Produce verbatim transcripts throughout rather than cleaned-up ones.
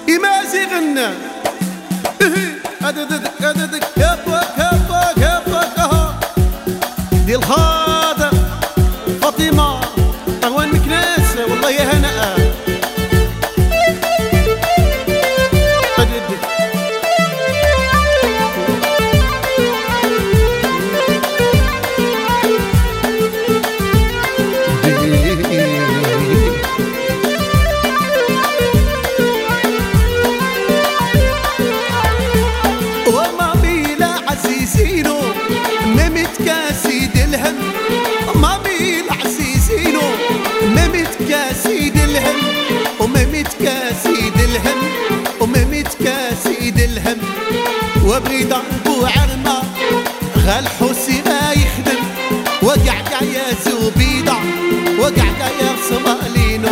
إمازي غنى أددك أددك كفاك كفاك كفاك دي الخاطر فاطمة أغوان مكناس والله يا هناء وبريدة وعرمة غال حسي ما يخدم وقعقع يا زبيدة وقعقع يا صمالينو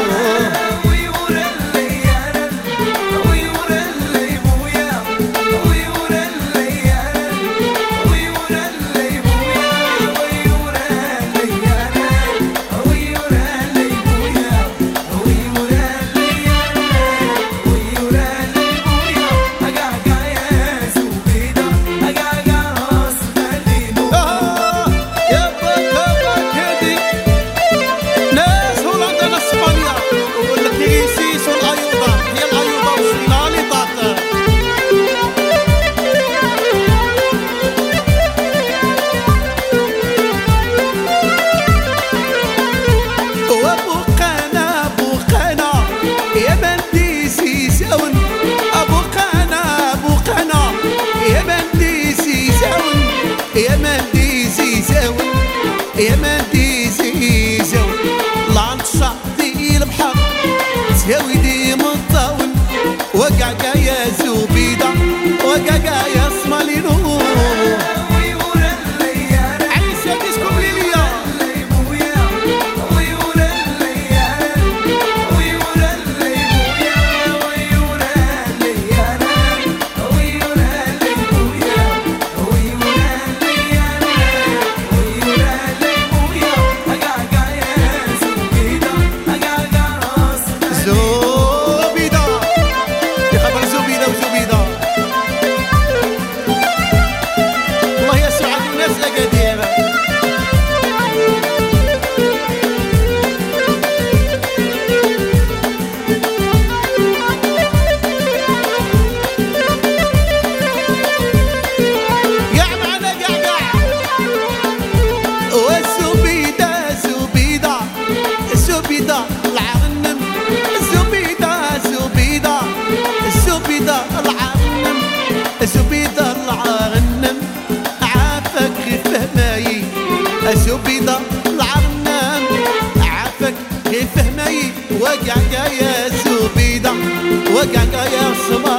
يا مهدي زاون يا مهدي زاون لعن الشعبي البحر تساوي ديم الطاون وقعقع يا زبيدة وقعقع يا صمالينو زبيدة العغنم عافك غير فهماي زبيدة العغنم عافك غير فهماي وقعقع يا زبيدة وقعقع يا صمالينو